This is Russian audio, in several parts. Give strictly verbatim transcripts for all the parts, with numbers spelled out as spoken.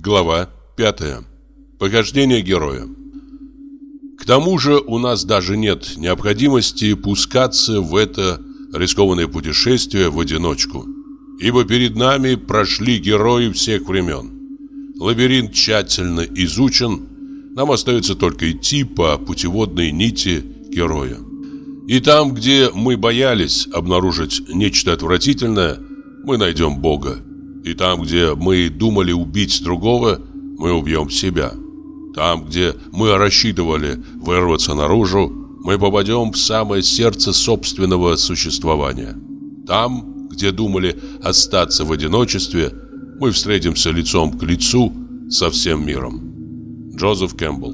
Глава пятая. Похождение героя. К тому же у нас даже нет необходимости пускаться в это рискованное путешествие в одиночку, ибо перед нами прошли герои всех времен. Лабиринт тщательно изучен, нам остается только идти по путеводной нити героя. И там, где мы боялись обнаружить нечто отвратительное, мы найдем Бога. И там, где мы думали убить другого, мы убьем себя. Там, где мы рассчитывали вырваться наружу, мы попадем в самое сердце собственного существования. Там, где думали остаться в одиночестве, мы встретимся лицом к лицу со всем миром. Джозеф Кэмпбелл.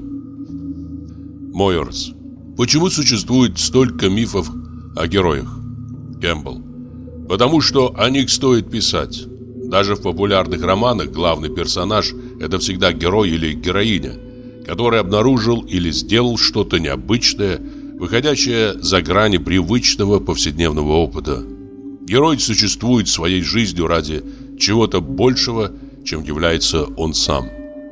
Мойерс. Почему существует столько мифов о героях? Кэмпбелл. Потому что о них стоит писать. Даже в популярных романах главный персонаж – это всегда герой или героиня, который обнаружил или сделал что-то необычное, выходящее за грани привычного повседневного опыта. Герой существует своей жизнью ради чего-то большего, чем является он сам.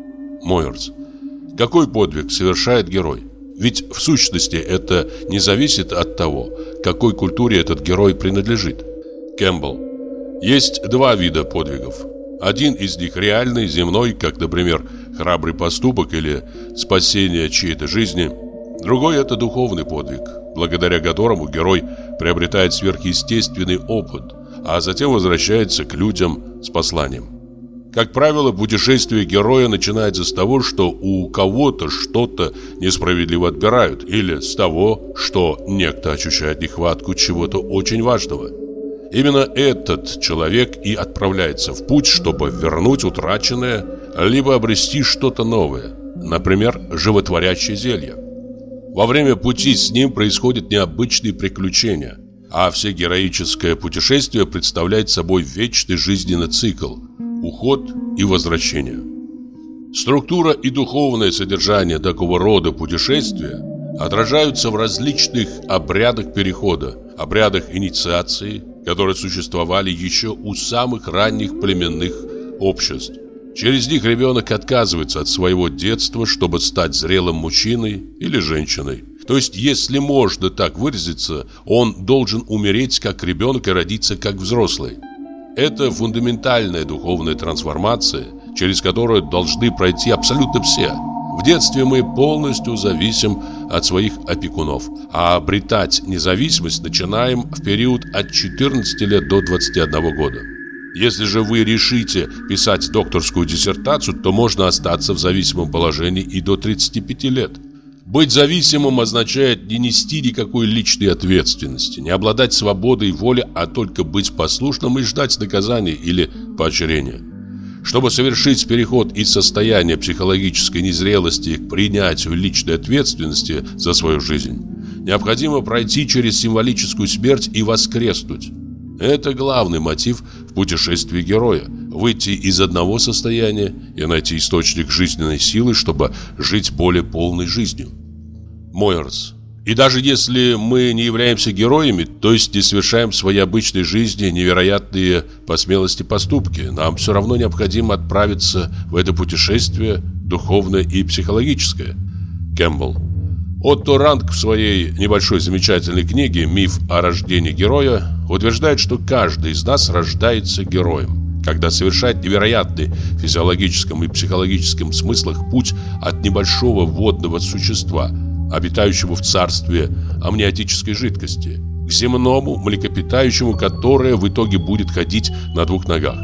Мойерс. Какой подвиг совершает герой? Ведь в сущности это не зависит от того, к какой культуре этот герой принадлежит. Кэмпбелл. Есть два вида подвигов. Один из них реальный, земной, как, например, храбрый поступок или спасение чьей-то жизни. Другой – это духовный подвиг, благодаря которому герой приобретает сверхъестественный опыт, а затем возвращается к людям с посланием. Как правило, путешествие героя начинается с того, что у кого-то что-то несправедливо отбирают, или с того, что некто ощущает нехватку чего-то очень важного. Именно этот человек и отправляется в путь, чтобы вернуть утраченное, либо обрести что-то новое, например, животворящее зелье. Во время пути с ним происходят необычные приключения, а все героическое путешествие представляет собой вечный жизненный цикл – уход и возвращение. Структура и духовное содержание такого рода путешествия отражаются в различных обрядах перехода, обрядах инициации, которые существовали еще у самых ранних племенных обществ. Через них ребенок отказывается от своего детства, чтобы стать зрелым мужчиной или женщиной. То есть, если можно так выразиться, он должен умереть как ребенок и родиться как взрослый. Это фундаментальная духовная трансформация, через которую должны пройти абсолютно все. В детстве мы полностью зависим от своих опекунов, а обретать независимость начинаем в период от четырнадцати лет до двадцати одного года. Если же вы решите писать докторскую диссертацию, то можно остаться в зависимом положении и до тридцати пяти лет. Быть зависимым означает не нести никакой личной ответственности, не обладать свободой воли, а только быть послушным и ждать наказания или поощрения. Чтобы совершить переход из состояния психологической незрелости к принятию личной ответственности за свою жизнь, необходимо пройти через символическую смерть и воскреснуть. Это главный мотив в путешествии героя – выйти из одного состояния и найти источник жизненной силы, чтобы жить более полной жизнью. Мойерс. И даже если мы не являемся героями, то есть не совершаем в своей обычной жизни невероятные по смелости поступки, нам все равно необходимо отправиться в это путешествие духовное и психологическое. Кэмпбелл. Отто Ранг в своей небольшой замечательной книге «Миф о рождении героя» утверждает, что каждый из нас рождается героем, когда совершает невероятный в физиологическом и психологическом смыслах путь от небольшого водного существа, обитающего в царстве амниотической жидкости, к земному млекопитающему, которое в итоге будет ходить на двух ногах.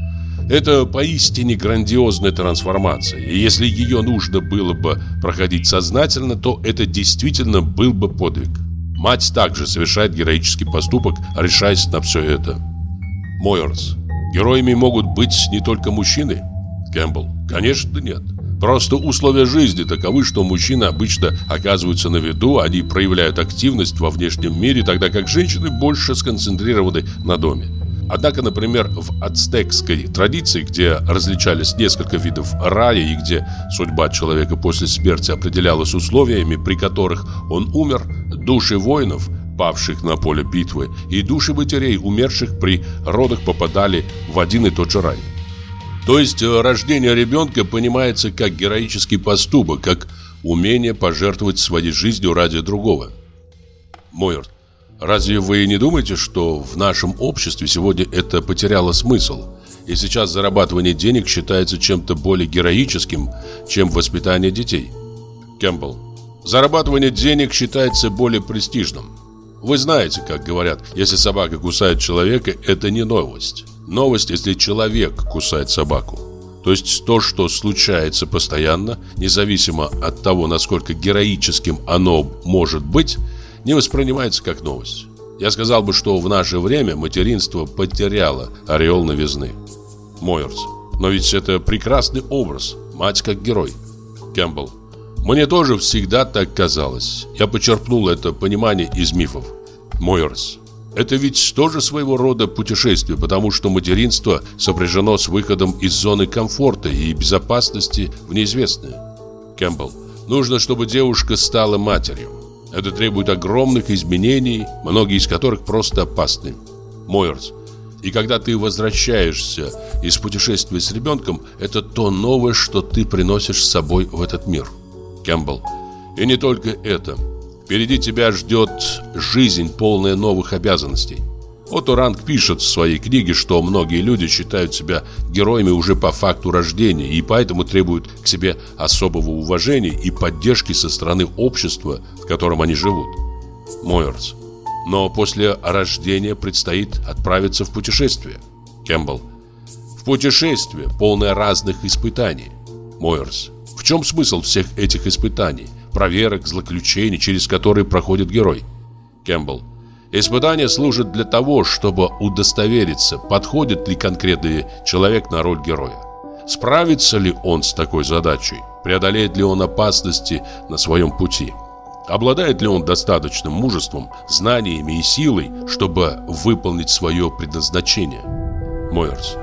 Это поистине грандиозная трансформация, и если ее нужно было бы проходить сознательно, то это действительно был бы подвиг. Мать также совершает героический поступок, решаясь на все это. Мойерс. Героями могут быть не только мужчины? Кэмпбелл. Конечно, нет. Просто условия жизни таковы, что мужчины обычно оказываются на виду, они проявляют активность во внешнем мире, тогда как женщины больше сконцентрированы на доме. Однако, например, в ацтекской традиции, где различались несколько видов рая и где судьба человека после смерти определялась условиями, при которых он умер, души воинов, павших на поле битвы, и души матерей, умерших при родах, попадали в один и тот же рай. То есть рождение ребенка понимается как героический поступок, как умение пожертвовать своей жизнью ради другого. Мойерс. Разве вы не думаете, что в нашем обществе сегодня это потеряло смысл? И сейчас зарабатывание денег считается чем-то более героическим, чем воспитание детей? Кэмпбелл. Зарабатывание денег считается более престижным. Вы знаете, как говорят, если собака кусает человека, это не новость. Новость, если человек кусает собаку. То есть то, что случается постоянно, независимо от того, насколько героическим оно может быть, не воспринимается как новость. Я сказал бы, что в наше время материнство потеряло ореол новизны. Мойерс. Но ведь это прекрасный образ, мать как герой. Кэмпбелл. Мне тоже всегда так казалось. Я почерпнул это понимание из мифов. Мойерс. Это ведь тоже своего рода путешествие, потому что материнство сопряжено с выходом из зоны комфорта и безопасности в неизвестное. Кэмпбелл. Нужно, чтобы девушка стала матерью. Это требует огромных изменений, многие из которых просто опасны. Мойерс. И когда ты возвращаешься из путешествия с ребенком, это то новое, что ты приносишь с собой в этот мир. Кэмпбелл. И не только это. Впереди тебя ждет жизнь, полная новых обязанностей. Отто Ранг пишет в своей книге, что многие люди считают себя героями уже по факту рождения и поэтому требуют к себе особого уважения и поддержки со стороны общества, в котором они живут. Мойерс. Но после рождения предстоит отправиться в путешествие. Кэмпбелл. В путешествие, полное разных испытаний. Мойерс. В чем смысл всех этих испытаний, проверок, злоключений, через которые проходит герой? Кэмпбелл. Испытания служат для того, чтобы удостовериться, подходит ли конкретный человек на роль героя. Справится ли он с такой задачей? Преодолеет ли он опасности на своем пути? Обладает ли он достаточным мужеством, знаниями и силой, чтобы выполнить свое предназначение? Мойерс.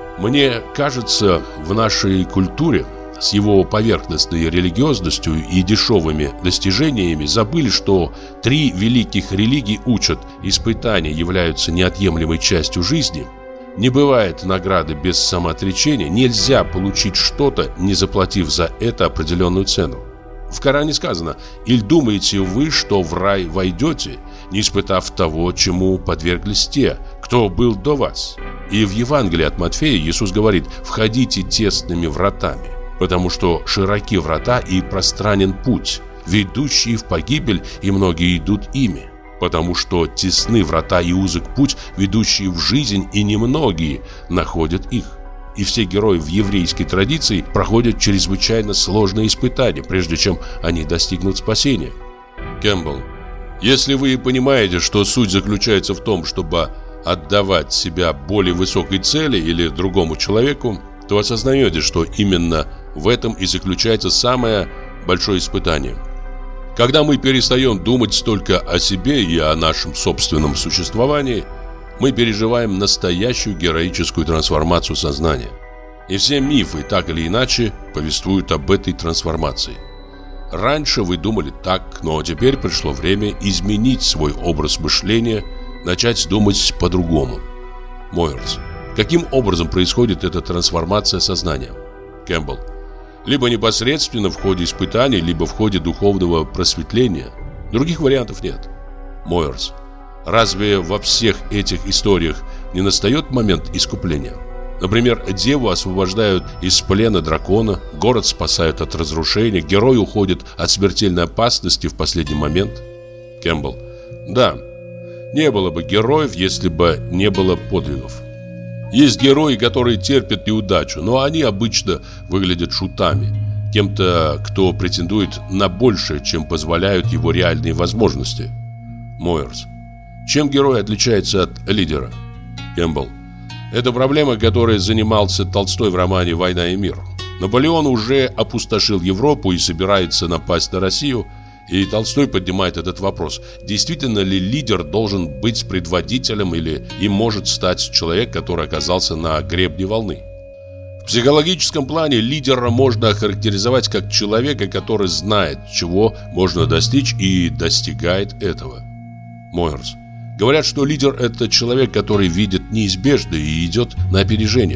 Мне кажется, в нашей культуре с его поверхностной религиозностью и дешевыми достижениями забыли, что три великих религии учат: испытания являются неотъемлемой частью жизни, не бывает награды без самоотречения, нельзя получить что-то, не заплатив за это определенную цену. В Коране сказано: «Иль думаете вы, что в рай войдете, не испытав того, чему подверглись те, кто был до вас?» И в Евангелии от Матфея Иисус говорит: «Входите тесными вратами, потому что широки врата и пространен путь, ведущий в погибель, и многие идут ими. Потому что тесны врата и узок путь, ведущий в жизнь, и немногие находят их». И все герои в еврейской традиции проходят чрезвычайно сложные испытания, прежде чем они достигнут спасения. Кэмпбелл. Если вы понимаете, что суть заключается в том, чтобы отдавать себя более высокой цели или другому человеку, то осознаете, что именно в этом и заключается самое большое испытание. Когда мы перестаем думать только о себе и о нашем собственном существовании, мы переживаем настоящую героическую трансформацию сознания. И все мифы, так или иначе, повествуют об этой трансформации. Раньше вы думали так, но теперь пришло время изменить свой образ мышления, начать думать по-другому. Мойерс. Каким образом происходит эта трансформация сознания? Кэмпбелл. Либо непосредственно в ходе испытаний, либо в ходе духовного просветления. Других вариантов нет. Мойерс. Разве во всех этих историях не настает момент искупления? Например, деву освобождают из плена дракона, город спасают от разрушения, герой уходит от смертельной опасности в последний момент. Кэмпбелл. Да, не было бы героев, если бы не было подвигов. Есть герои, которые терпят неудачу, но они обычно выглядят шутами, кем-то, кто претендует на большее, чем позволяют его реальные возможности. Мойерс. Чем герой отличается от лидера? Кэмпбелл. Это проблема, которой занимался Толстой в романе «Война и мир». Наполеон уже опустошил Европу и собирается напасть на Россию, и Толстой поднимает этот вопрос: действительно ли лидер должен быть предводителем или им может стать человек, который оказался на гребне волны? В психологическом плане лидера можно охарактеризовать как человека, который знает, чего можно достичь, и достигает этого. Мойерс. Говорят, что лидер – это человек, который видит неизбежное и идет на опережение.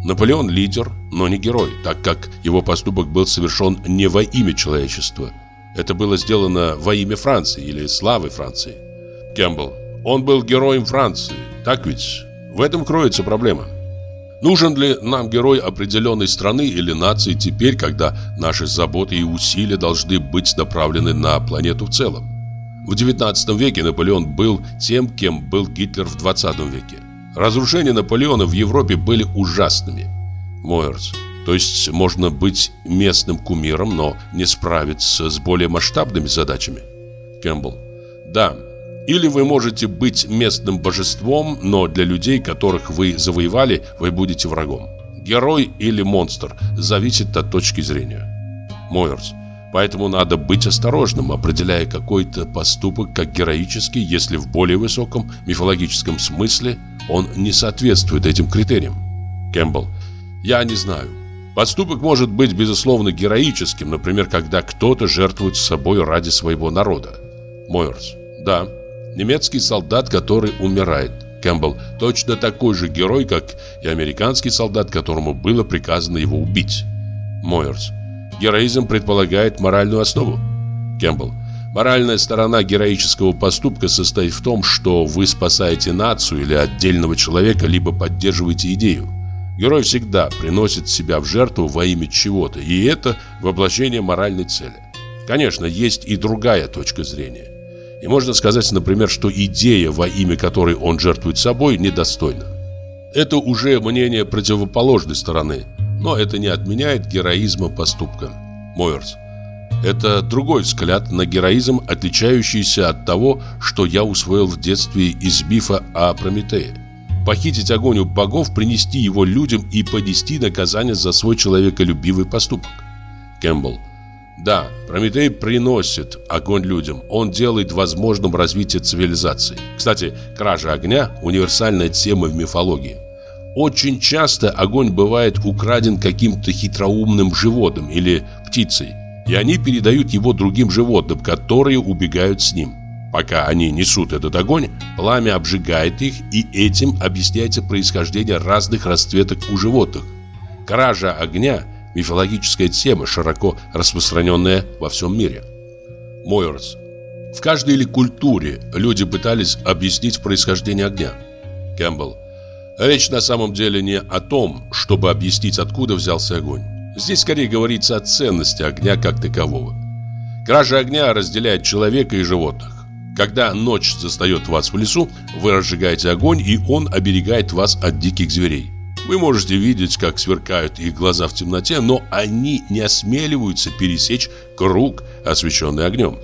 Наполеон лидер, но не герой, так как его поступок был совершен не во имя человечества. Это было сделано во имя Франции или славы Франции. Кэмпбелл. Он был героем Франции, так ведь? В этом кроется проблема. Нужен ли нам герой определенной страны или нации теперь, когда наши заботы и усилия должны быть направлены на планету в целом? В девятнадцатом веке Наполеон был тем, кем был Гитлер в двадцатом веке. Разрушения Наполеона в Европе были ужасными. Мойерс. То есть можно быть местным кумиром, но не справиться с более масштабными задачами? Кэмпбелл. Да. Или вы можете быть местным божеством, но для людей, которых вы завоевали, вы будете врагом. Герой или монстр зависит от точки зрения. Мойерс. Поэтому надо быть осторожным, определяя какой-то поступок как героический, если в более высоком мифологическом смысле он не соответствует этим критериям. Кэмпбелл. Я не знаю. Поступок может быть, безусловно, героическим, например, когда кто-то жертвует собой ради своего народа. Мойерс. Да. Немецкий солдат, который умирает. Кэмпбелл. Точно такой же герой, как и американский солдат, которому было приказано его убить. Мойерс. Героизм предполагает моральную основу. Кэмпбелл. Моральная сторона героического поступка состоит в том, что вы спасаете нацию или отдельного человека, либо поддерживаете идею. Герой всегда приносит себя в жертву во имя чего-то, и это воплощение моральной цели. Конечно, есть и другая точка зрения. И можно сказать, например, что идея, во имя которой он жертвует собой, недостойна. Это уже мнение противоположной стороны, но это не отменяет героизма поступка. Мойерс. Это другой взгляд на героизм, отличающийся от того, что я усвоил в детстве из мифа о Прометее. Похитить огонь у богов, принести его людям и понести наказание за свой человеколюбивый поступок. Кэмпбелл. Да, Прометей приносит огонь людям. Он делает возможным развитие цивилизации. Кстати, кража огня – универсальная тема в мифологии. Очень часто огонь бывает украден каким-то хитроумным животным или птицей, и они передают его другим животным, которые убегают с ним. Пока они несут этот огонь, пламя обжигает их, и этим объясняется происхождение разных расцветок у животных. Кража огня – мифологическая тема, широко распространенная во всем мире. Мойерс. В каждой ли культуре люди пытались объяснить происхождение огня? Кэмпбелл. Речь на самом деле не о том, чтобы объяснить, откуда взялся огонь. Здесь скорее говорится о ценности огня как такового. Кража огня разделяет человека и животных. Когда ночь застает вас в лесу, вы разжигаете огонь, и он оберегает вас от диких зверей. Вы можете видеть, как сверкают их глаза в темноте, но они не осмеливаются пересечь круг, освещенный огнем.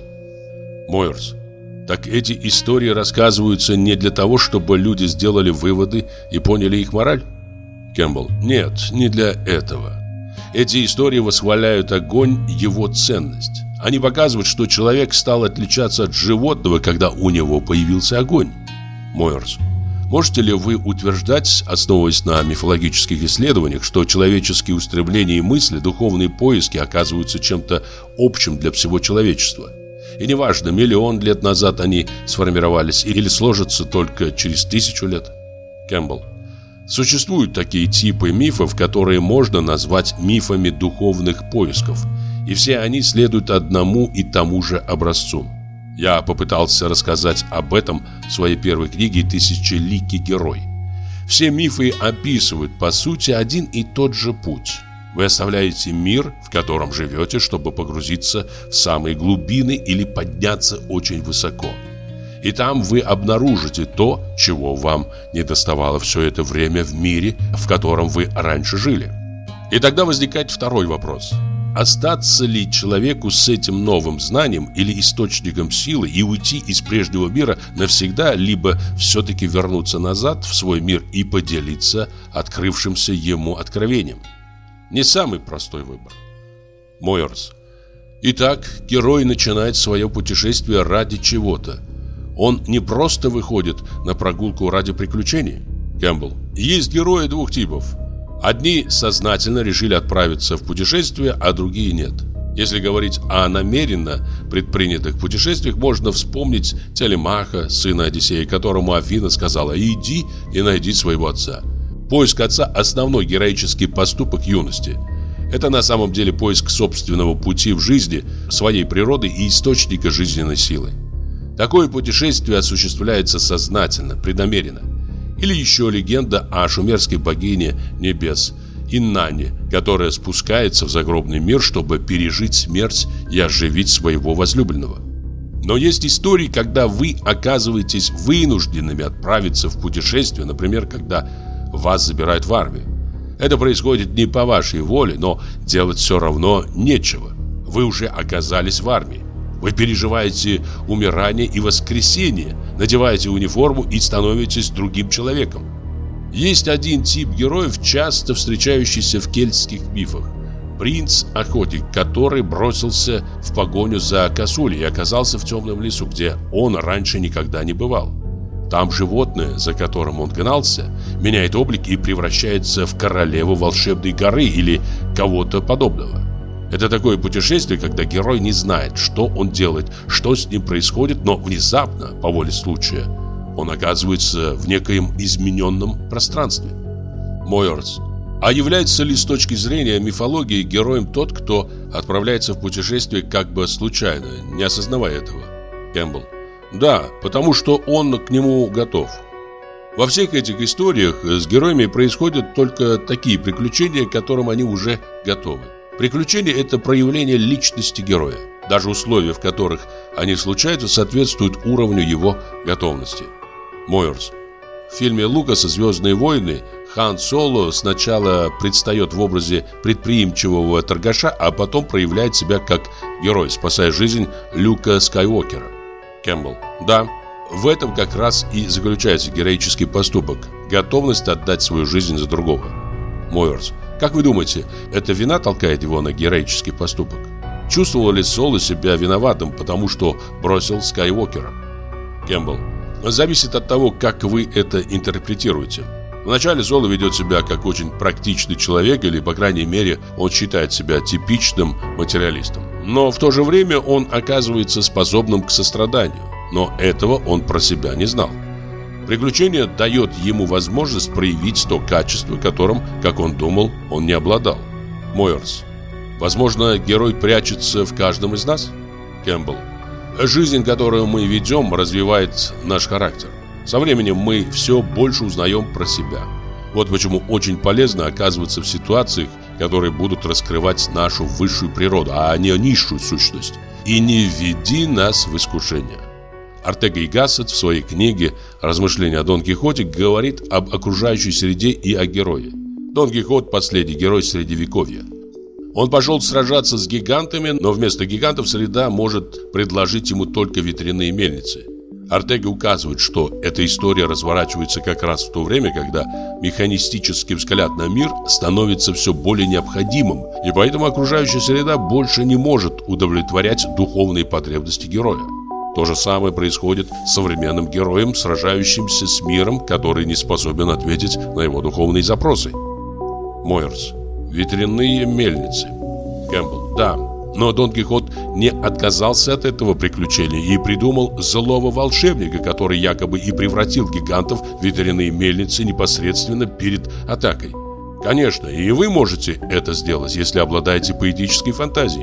Мойерс. Так эти истории рассказываются не для того, чтобы люди сделали выводы и поняли их мораль? Кэмпбелл. Нет, не для этого. Эти истории восхваляют огонь, его ценность. Они показывают, что человек стал отличаться от животного, когда у него появился огонь. Мойерс. Можете ли вы утверждать, основываясь на мифологических исследованиях, что человеческие устремления и мысли, духовные поиски оказываются чем-то общим для всего человечества? И неважно, миллион лет назад они сформировались или сложатся только через тысячу лет. Кэмпбелл. Существуют такие типы мифов, которые можно назвать мифами духовных поисков, и все они следуют одному и тому же образцу. Я попытался рассказать об этом в своей первой книге «Тысячеликий герой». Все мифы описывают, по сути, один и тот же путь. Вы оставляете мир, в котором живете, чтобы погрузиться в самые глубины или подняться очень высоко. И там вы обнаружите то, чего вам недоставало все это время в мире, в котором вы раньше жили. И тогда возникает второй вопрос. Остаться ли человеку с этим новым знанием или источником силы и уйти из прежнего мира навсегда, либо все-таки вернуться назад в свой мир и поделиться открывшимся ему откровением? Не самый простой выбор. Мойерс. Итак, герой начинает свое путешествие ради чего-то. Он не просто выходит на прогулку ради приключений. Кэмпбелл. Есть герои двух типов. Одни сознательно решили отправиться в путешествие, а другие нет. Если говорить о намеренно предпринятых путешествиях, можно вспомнить Телемаха, сына Одиссея, которому Афина сказала: «Иди и найди своего отца». Поиск отца – основной героический поступок юности. Это на самом деле поиск собственного пути в жизни, своей природы и источника жизненной силы. Такое путешествие осуществляется сознательно, преднамеренно. Или еще легенда о шумерской богине небес Инанне, которая спускается в загробный мир, чтобы пережить смерть и оживить своего возлюбленного. Но есть истории, когда вы оказываетесь вынужденными отправиться в путешествие, например, когда вас забирают в армию. Это происходит не по вашей воле, но делать все равно нечего. Вы уже оказались в армии. Вы переживаете умирание и воскресение, надеваете униформу и становитесь другим человеком. Есть один тип героев, часто встречающийся в кельтских мифах. Принц-охотник, который бросился в погоню за косулей и оказался в темном лесу, где он раньше никогда не бывал. Там животное, за которым он гнался, меняет облик и превращается в королеву волшебной горы или кого-то подобного. Это такое путешествие, когда герой не знает, что он делает, что с ним происходит, но внезапно, по воле случая, он оказывается в некоем измененном пространстве. Мойерс. А является ли с точки зрения мифологии героем тот, кто отправляется в путешествие как бы случайно, не осознавая этого? Кэмпбелл. Да, потому что он к нему готов. Во всех этих историях с героями происходят только такие приключения, к которым они уже готовы. Приключения – это проявление личности героя. Даже условия, в которых они случаются, соответствуют уровню его готовности. Мойерс. В фильме Лукаса «Звездные войны» Хан Соло сначала предстает в образе предприимчивого торгаша, а потом проявляет себя как герой, спасая жизнь Люка Скайуокера. Кэмпбелл. Да, в этом как раз и заключается героический поступок – готовность отдать свою жизнь за другого. Мойерс. Как вы думаете, эта вина толкает его на героический поступок? Чувствовал ли Соло себя виноватым, потому что бросил Скайуокера? Кэмпбелл. Зависит от того, как вы это интерпретируете. Вначале Соло ведет себя как очень практичный человек, или, по крайней мере, он считает себя типичным материалистом. Но в то же время он оказывается способным к состраданию. Но этого он про себя не знал. Приключение дает ему возможность проявить то качество, которым, как он думал, он не обладал. Мойерс. Возможно, герой прячется в каждом из нас? Кэмпбелл. Жизнь, которую мы ведем, развивает наш характер. Со временем мы все больше узнаем про себя. Вот почему очень полезно оказываться в ситуациях, которые будут раскрывать нашу высшую природу, а не низшую сущность. И не введи нас в искушение. Ортега и Гассет в своей книге «Размышления о Дон Кихоте» говорит об окружающей среде и о герое. Дон Кихот – последний герой Средневековья. Он пошел сражаться с гигантами, но вместо гигантов среда может предложить ему только ветряные мельницы. Ортега указывает, что эта история разворачивается как раз в то время, когда механистический взгляд на мир становится все более необходимым, и поэтому окружающая среда больше не может удовлетворять духовные потребности героя. То же самое происходит с современным героем, сражающимся с миром, который не способен ответить на его духовные запросы. Мойерс. Ветряные мельницы. Кэмпбелл. Да, но Дон Кихот не отказался от этого приключения и придумал злого волшебника, который якобы и превратил гигантов в ветряные мельницы непосредственно перед атакой. Конечно, и вы можете это сделать, если обладаете поэтической фантазией.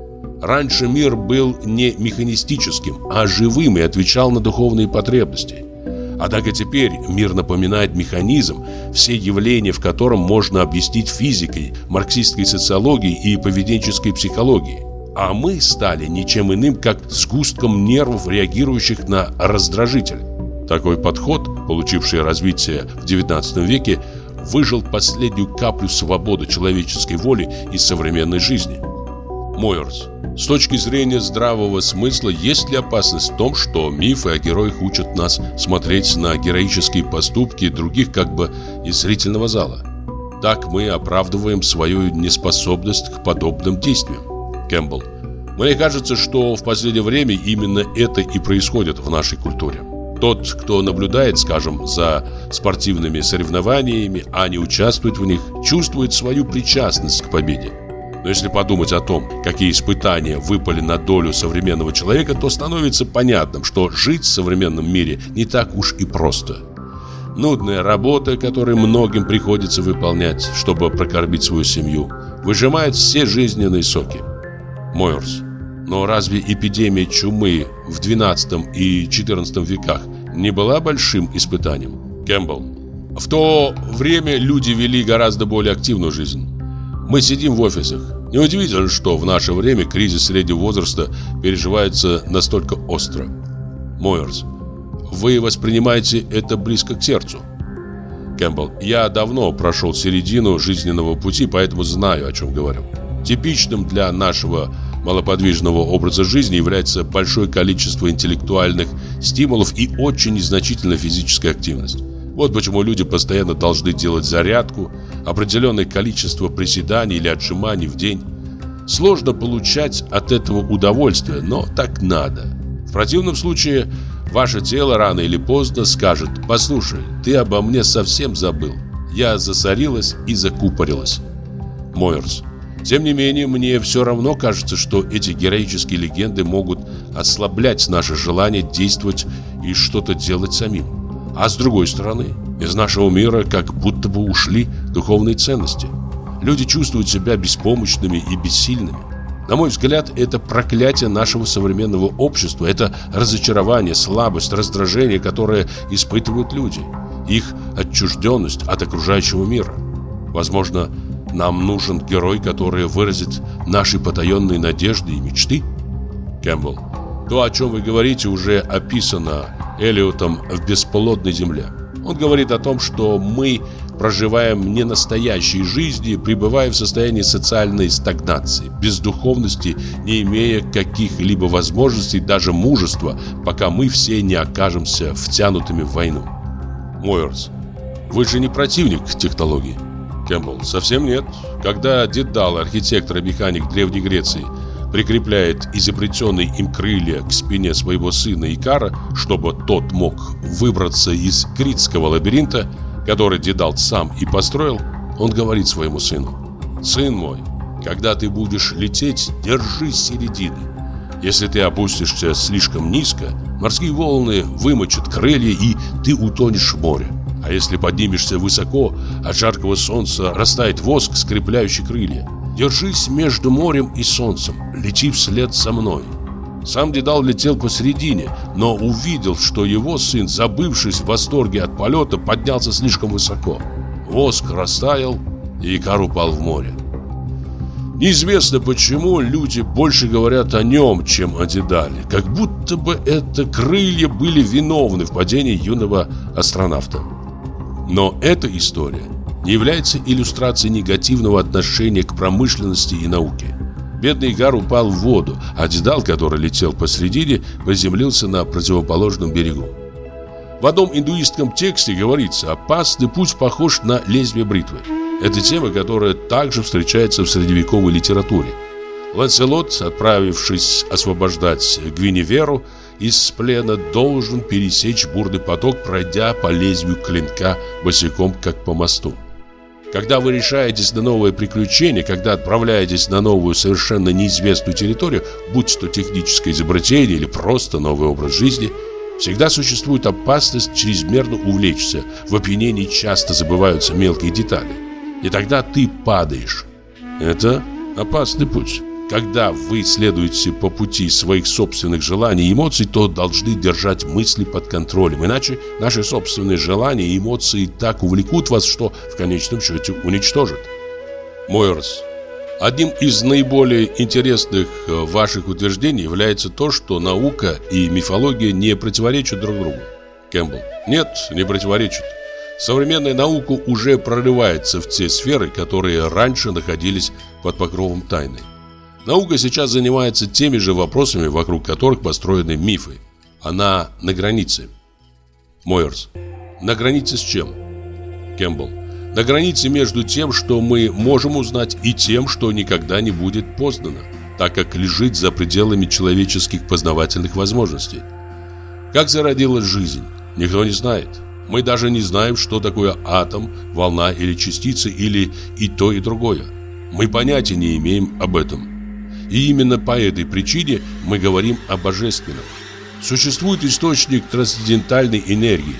Раньше мир был не механистическим, а живым и отвечал на духовные потребности. Однако теперь мир напоминает механизм, все явления в котором можно объяснить физикой, марксистской социологией и поведенческой психологией. А мы стали ничем иным, как сгустком нервов, реагирующих на раздражитель. Такой подход, получивший развитие в девятнадцатом веке, выжил последнюю каплю свободы человеческой воли из современной жизни. Мойерс. С точки зрения здравого смысла, есть ли опасность в том, что мифы о героях учат нас смотреть на героические поступки других как бы из зрительного зала? Так мы оправдываем свою неспособность к подобным действиям. Кэмпбелл. Мне кажется, что в последнее время именно это и происходит в нашей культуре. Тот, кто наблюдает, скажем, за спортивными соревнованиями, а не участвует в них, чувствует свою причастность к победе. Но если подумать о том, какие испытания выпали на долю современного человека, то становится понятным, что жить в современном мире не так уж и просто. Нудная работа, которую многим приходится выполнять, чтобы прокормить свою семью, выжимает все жизненные соки. Мойерс. Но разве эпидемия чумы в двенадцатом и четырнадцатом веках не была большим испытанием? Кэмпбелл. В то время люди вели гораздо более активную жизнь. Мы сидим в офисах. Неудивительно, что в наше время кризис среднего возраста переживается настолько остро. Мойерс. Вы воспринимаете это близко к сердцу. Кэмпбелл. Я давно прошел середину жизненного пути, поэтому знаю, о чем говорю. Типичным для нашего малоподвижного образа жизни является большое количество интеллектуальных стимулов и очень незначительная физическая активность. Вот почему люди постоянно должны делать зарядку, определенное количество приседаний или отжиманий в день. Сложно получать от этого удовольствие, но так надо. В противном случае ваше тело рано или поздно скажет: «Послушай, ты обо мне совсем забыл». Я засорилась и закупорилась. Мойерс. Тем не менее, мне все равно кажется, что эти героические легенды могут ослаблять наше желание действовать и что-то делать самим. А с другой стороны, из нашего мира как будто бы ушли духовные ценности. Люди чувствуют себя беспомощными и бессильными. На мой взгляд, это проклятие нашего современного общества. Это разочарование, слабость, раздражение, которое испытывают люди. Их отчужденность от окружающего мира. Возможно, нам нужен герой, который выразит наши потаенные надежды и мечты. Кэмпбелл. То, о чем вы говорите, уже описано Элиотом в «Бесплодной земле». Он говорит о том, что мы проживаем не настоящей жизни, пребывая в состоянии социальной стагнации, бездуховности, не имея каких-либо возможностей, даже мужества, пока мы все не окажемся втянутыми в войну. Мойерс. Вы же не противник технологий. Кэмпбелл. Совсем нет. Когда Дедал, архитектор и механик Древней Греции, прикрепляет изобретенные им крылья к спине своего сына Икара, чтобы тот мог выбраться из критского лабиринта, который Дедал сам и построил, он говорит своему сыну: «Сын мой, когда ты будешь лететь, держись середины. Если ты опустишься слишком низко, морские волны вымочат крылья, и ты утонешь в море. А если поднимешься высоко, от жаркого солнца растает воск, скрепляющий крылья. Держись между морем и солнцем, лети вслед за мной». Сам Дедал летел посередине, но увидел, что его сын, забывшись в восторге от полета, поднялся слишком высоко. Воск растаял, и Икар упал в море. Неизвестно почему люди больше говорят о нем, чем о Дедале, как будто бы это крылья были виновны в падении юного астронавта. Но эта история не является иллюстрацией негативного отношения к промышленности и науке. Бедный Икар упал в воду, а Дедал, который летел посредине, приземлился на противоположном берегу. В одном индуистском тексте говорится: «Опасный путь похож на лезвие бритвы». Это тема, которая также встречается в средневековой литературе. Ланселот, отправившись освобождать Гвиневеру из плена, должен пересечь бурный поток, пройдя по лезвию клинка босиком, как по мосту. Когда вы решаетесь на новое приключение, когда отправляетесь на новую, совершенно неизвестную территорию, будь то техническое изобретение или просто новый образ жизни, всегда существует опасность чрезмерно увлечься. В опьянении часто забываются мелкие детали. И тогда ты падаешь. Это опасный путь. Когда вы следуете по пути своих собственных желаний и эмоций, то должны держать мысли под контролем. Иначе наши собственные желания и эмоции так увлекут вас, что в конечном счете уничтожат. Мойерс. Одним из наиболее интересных ваших утверждений является то, что наука и мифология не противоречат друг другу. Кэмпбелл. Нет, не противоречат. Современная наука уже прорывается в те сферы, которые раньше находились под покровом тайны. Наука сейчас занимается теми же вопросами, вокруг которых построены мифы. Она на границе. Мойерс. На границе с чем? Кэмпбелл. На границе между тем, что мы можем узнать, и тем, что никогда не будет познано, так как лежит за пределами человеческих познавательных возможностей. Как зародилась жизнь, никто не знает. Мы даже не знаем, что такое атом, волна или частица, или и то, и другое. Мы понятия не имеем об этом. И именно по этой причине мы говорим о божественном. Существует источник трансцендентальной энергии,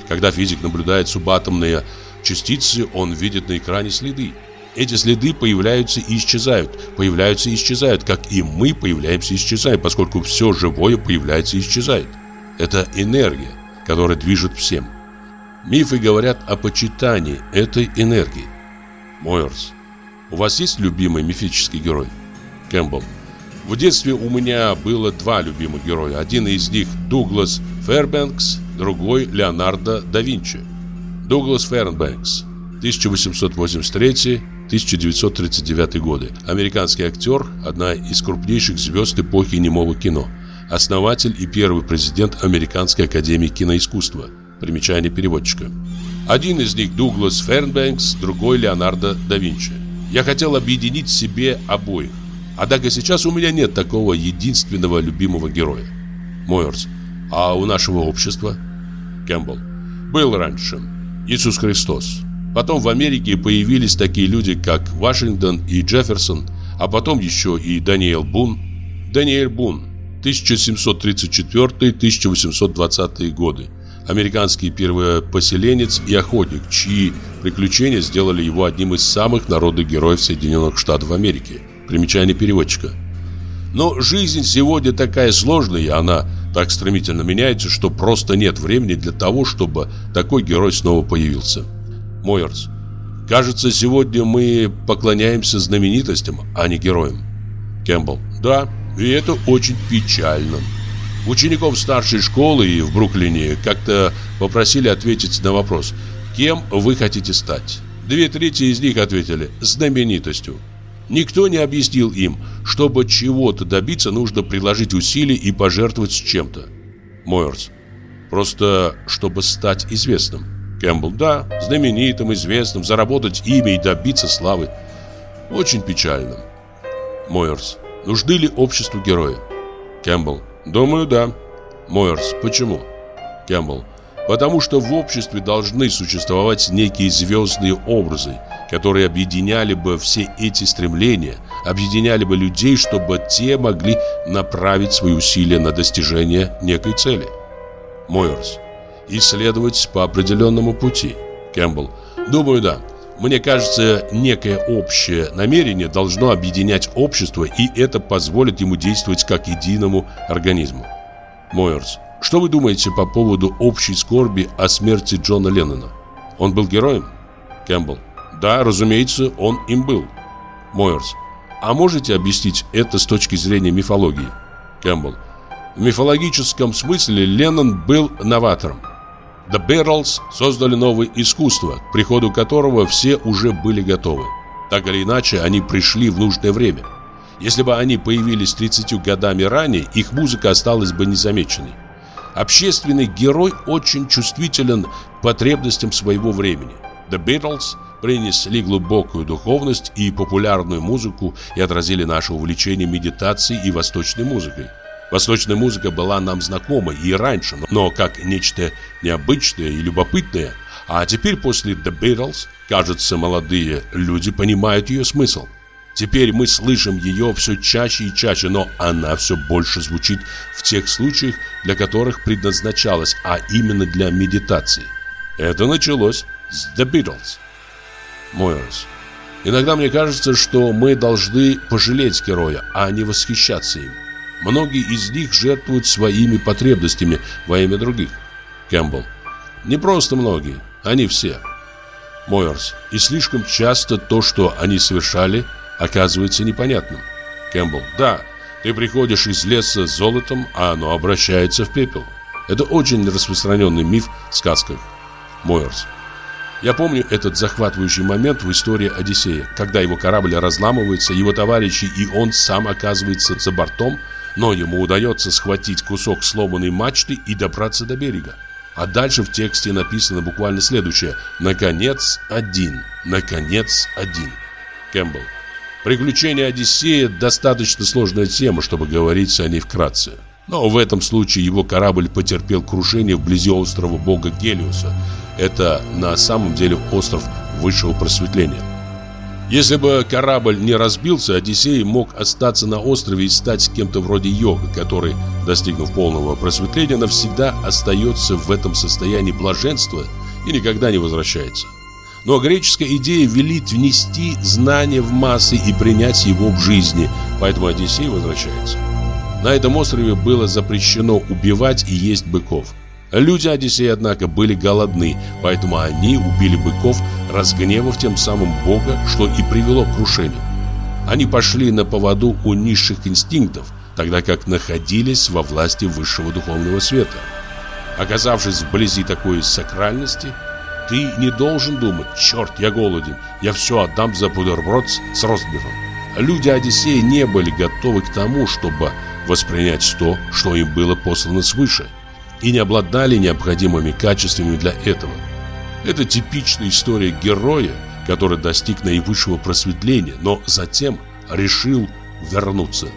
Когда физик наблюдает субатомные частицы, он видит на экране следы. Эти следы появляются и исчезают, появляются и исчезают, как и мы появляемся и исчезаем, поскольку все живое появляется и исчезает. Это энергия, которая движет всем. Мифы говорят о почитании этой энергии. Мойерс, у вас есть любимый мифический герой? Кэмпбелл. В детстве у меня было два любимых героя. Один из них Дуглас Фэрбэнкс, другой Леонардо да Винчи. Дуглас Фэрбэнкс, тысяча восемьсот восемьдесят третий — тысяча девятьсот тридцать девятый годы. Американский актер, одна из крупнейших звезд эпохи немого кино. Основатель и первый президент Американской академии киноискусства. Примечание переводчика. Один из них Дуглас Фэрбэнкс, другой Леонардо да Винчи. Я хотел объединить в себе обоих. Однако сейчас у меня нет такого единственного любимого героя. Мойерс. А у нашего общества? Кэмпбелл. Был раньше. Иисус Христос. Потом в Америке появились такие люди, как Вашингтон и Джефферсон, а потом еще и Даниэль Бун. Даниэль Бун, тысяча семьсот тридцать четвёртый — тысяча восемьсот двадцатый годы. Американский первопоселенец и охотник, чьи приключения сделали его одним из самых народных героев Соединенных Штатов Америки. Примечание переводчика. Но жизнь сегодня такая сложная, и она так стремительно меняется, что просто нет времени для того, чтобы такой герой снова появился. Мойерс. Кажется, сегодня мы поклоняемся знаменитостям, а не героям. Кэмпбелл. Да, и это очень печально. Учеников старшей школы и в Бруклине как-то попросили ответить на вопрос: кем вы хотите стать? Две трети из них ответили: знаменитостью. Никто не объяснил им, чтобы чего-то добиться, нужно приложить усилия и пожертвовать чем-то. Мойерс. Просто чтобы стать известным. Кэмпбелл. Да, знаменитым, известным, заработать имя и добиться славы. Очень печально. Мойерс. Нужны ли обществу герои? Кэмпбелл. Думаю, да. Мойерс. Почему? Кэмпбелл. Потому что в обществе должны существовать некие звездные образы, которые объединяли бы все эти стремления, объединяли бы людей, чтобы те могли направить свои усилия на достижение некой цели. Мойерс. Исследовать по определенному пути. Кэмпбелл. Думаю, да. Мне кажется, некое общее намерение должно объединять общество, и это позволит ему действовать как единому организму. Мойерс. Что вы думаете по поводу общей скорби о смерти Джона Леннона? Он был героем? Кэмпбелл. Да, разумеется, он им был. Мойерс. А можете объяснить это с точки зрения мифологии? Кэмпбелл. В мифологическом смысле Леннон был новатором. The Beatles создали новое искусство, к приходу которого все уже были готовы. Так или иначе, они пришли в нужное время. Если бы они появились тридцатью годами ранее, их музыка осталась бы незамеченной. Общественный герой очень чувствителен к потребностям своего времени. The Beatles принесли глубокую духовность и популярную музыку и отразили наше увлечение медитацией и восточной музыкой. Восточная музыка была нам знакома и раньше, но как нечто необычное и любопытное. А теперь после The Beatles, кажется, молодые люди понимают ее смысл. Теперь мы слышим ее все чаще и чаще, но она все больше звучит в тех случаях, для которых предназначалась, а именно для медитации. Это началось с The Beatles. Мойерс. Иногда мне кажется, что мы должны пожалеть героя, а не восхищаться им. Многие из них жертвуют своими потребностями во имя других. Кэмпбелл. Не просто многие, они все. Мойерс. И слишком часто то, что они совершали, оказывается непонятным. Кэмпбелл. Да, ты приходишь из леса с золотом, а оно обращается в пепел. Это очень распространенный миф в сказках. Мойерс. Я помню этот захватывающий момент в истории Одиссея, когда его корабль разламывается, его товарищи и он сам оказывается за бортом, но ему удается схватить кусок сломанной мачты и добраться до берега. А дальше в тексте написано буквально следующее: «Наконец один, наконец один». Кэмпбелл. Приключения Одиссея достаточно сложная тема, чтобы говорить о ней вкратце. Но в этом случае его корабль потерпел крушение вблизи острова бога Гелиоса. Это на самом деле остров высшего просветления. Если бы корабль не разбился, Одиссей мог остаться на острове и стать кем-то вроде йога, который, достигнув полного просветления, навсегда остается в этом состоянии блаженства и никогда не возвращается. Но греческая идея велит внести знание в массы и принять его в жизни, поэтому Одиссей возвращается. На этом острове было запрещено убивать и есть быков. Люди Одиссея, однако, были голодны, поэтому они убили быков, разгневав тем самым Бога, что и привело к крушению. Они пошли на поводу у низших инстинктов, тогда как находились во власти высшего духовного света. Оказавшись вблизи такой сакральности, ты не должен думать: черт, я голоден, я все отдам за бутерброд с ростбифом. Люди Одиссея не были готовы к тому, чтобы воспринять то, что им было послано свыше, и не обладали необходимыми качествами для этого. Это типичная история героя, который достиг наивысшего просветления, но затем решил вернуться.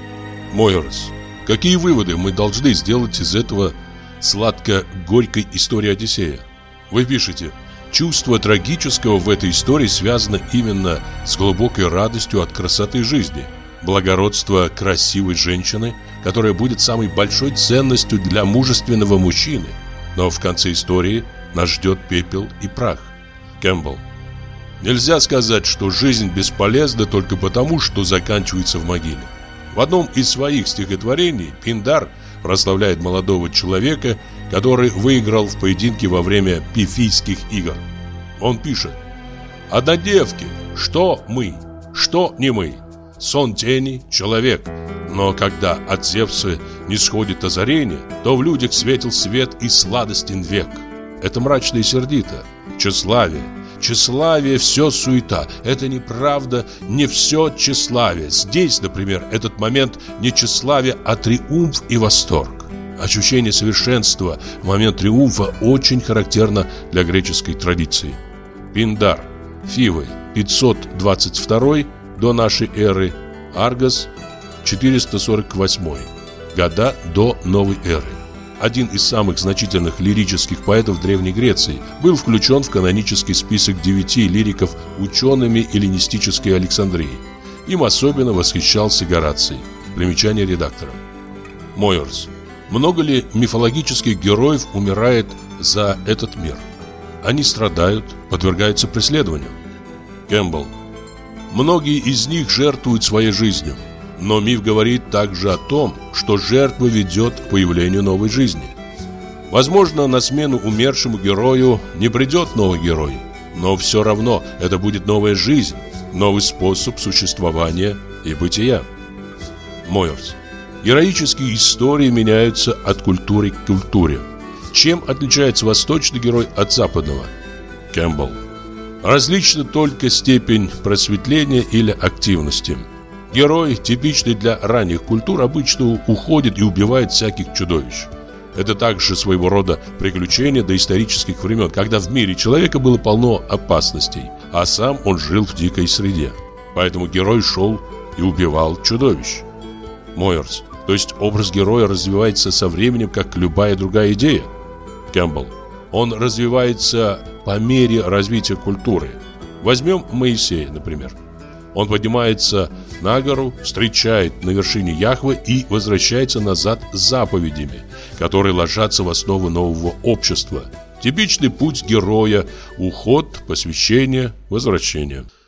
Мойерс, какие выводы мы должны сделать из этого сладко-горькой истории Одиссея? Вы пишете: чувство трагического в этой истории связано именно с глубокой радостью от красоты жизни, благородства красивой женщины, которая будет самой большой ценностью для мужественного мужчины. Но в конце истории нас ждет пепел и прах. Кэмпбелл. Нельзя сказать, что жизнь бесполезна только потому, что заканчивается в могиле. В одном из своих стихотворений Пиндар прославляет молодого человека, который выиграл в поединке во время пифийских игр. Он пишет: «Однодевки, что мы, что не мы, сон тени, человек. Но когда от Зевса не сходит озарение, то в людях светил свет и сладостен век». Это мрачно и сердито. Тщеславие. Тщеславие – все суета. Это неправда, не все тщеславие. Здесь, например, этот момент не тщеславие, а триумф и восторг. Ощущение совершенства в момент триумфа очень характерно для греческой традиции. Пиндар. Фивы. пятьсот двадцать второй до нашей эры. Аргос. четыреста сорок восьмой. Года до новой эры. Один из самых значительных лирических поэтов Древней Греции, был включен в канонический список девяти лириков учеными эллинистической Александрии. Им особенно восхищался Гораций. Примечание редактора. Мойерс. Много ли мифологических героев умирает за этот мир? Они страдают, подвергаются преследованию. Кэмпбелл. Многие из них жертвуют своей жизнью. Но миф говорит также о том, что жертва ведет к появлению новой жизни. Возможно, на смену умершему герою не придет новый герой, но все равно это будет новая жизнь, новый способ существования и бытия. Мойерс. Героические истории меняются от культуры к культуре. Чем отличается восточный герой от западного? Кэмпбелл. Различна только степень просветления или активности. Герой, типичный для ранних культур, обычно уходит и убивает всяких чудовищ. Это также своего рода приключение доисторических времен, когда в мире человека было полно опасностей, а сам он жил в дикой среде. Поэтому герой шел и убивал чудовищ. Мойерс. То есть образ героя развивается со временем, как любая другая идея. Кэмпбелл. Он развивается по мере развития культуры. Возьмем Моисея, например. Он поднимается на гору, встречает на вершине Яхве и возвращается назад с заповедями, которые ложатся в основу нового общества. Типичный путь героя – уход, посвящение, возвращение.